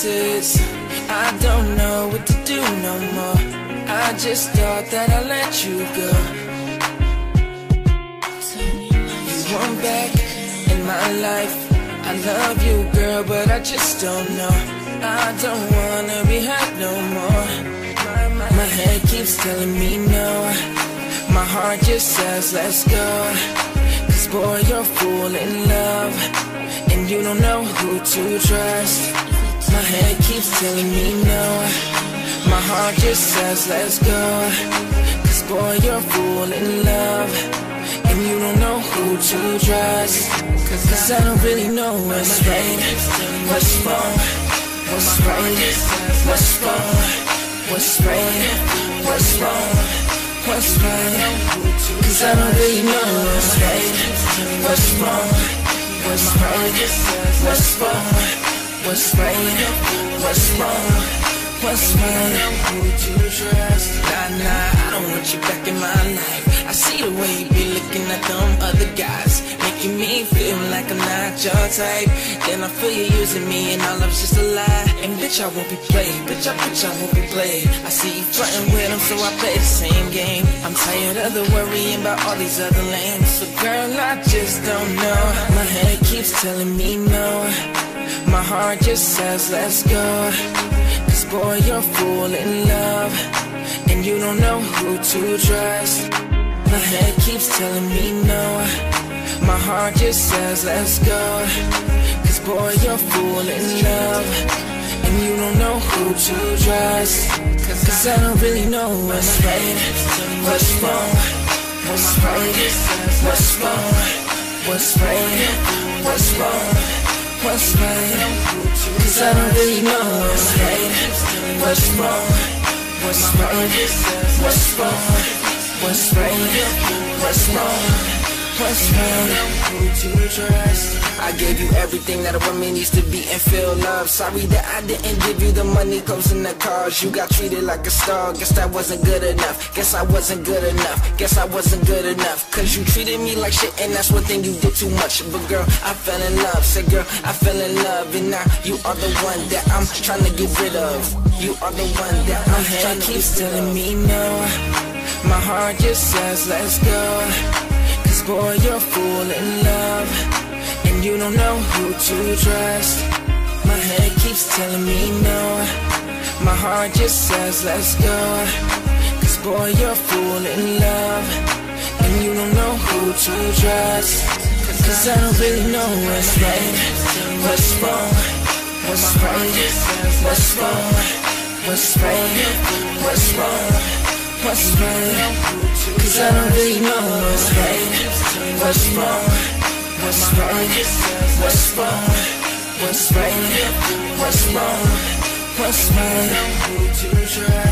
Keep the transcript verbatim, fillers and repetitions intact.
pieces. I don't know what to do no more. I just thought that I'd let you go. You weren't back in my life. I love you, girl, but I just don't know. I don't wanna be hurt no more. My head keeps telling me no. My heart just says let's go. Cause boy, you're full in love, and you don't know who to trust. My head keeps telling me no. My heart just says let's go. Cause boy, you're full in love, and you don't know who to trust. Cause, Cause I don't really know what's right, what's wrong, what's right, what's wrong, what's right, what's wrong, what's right. Cause I don't really know what's right, what's wrong, what's right, what's wrong, what's right, what's wrong, what's right. Who to trust? Nah, nah, I don't want you back in my life. I see the way you be looking at them other guys, making me feel like I'm not your type. Then I feel you using me and all of it's just a lie. And bitch, I won't be played, bitch, I, bitch, I won't be played. I see you flirting with them, so I play the same game. I'm tired of the worrying about all these other lanes. So girl, I just don't know. My head keeps telling me no. My heart just says let's go. Cause boy, you're full in love, and you don't know who to trust. My head keeps telling me no. My heart just says let's go. Cause boy, you're full in love, and you don't know who to trust. Cause, Cause I don't really know what's right, what's wrong, what's right, what's wrong, what's right, what's wrong, what's right. Cause I don't really know what's right, what's wrong, what's right, what's wrong, what's right, what's wrong, what's right. Who to trust? I gave you everything that a woman needs to be and feel love. Sorry that I didn't give you the money, clothes, and the cars. You got treated like a star. Guess that wasn't good enough. Guess I wasn't good enough. Guess I wasn't good enough. Cause you treated me like shit, and that's one thing you did too much. But girl, I fell in love. Say girl, I fell in love, and now you are the one that I'm trying to get rid of. You are the one that I'm trying to keeps telling me no. My heart just says let's go. Cause boy, you're full in love, and you don't know who to trust. My head keeps telling me no. My heart just says let's go. Cause boy, you're full in love, and you don't know who to trust. Cause I don't really know what's right, what's wrong, what's right, what's wrong, what's right, what's wrong, what's right. Cause I don't really know what's right, what's wrong, what's right, what's wrong, what's right, what's wrong, what's right. Who to trust?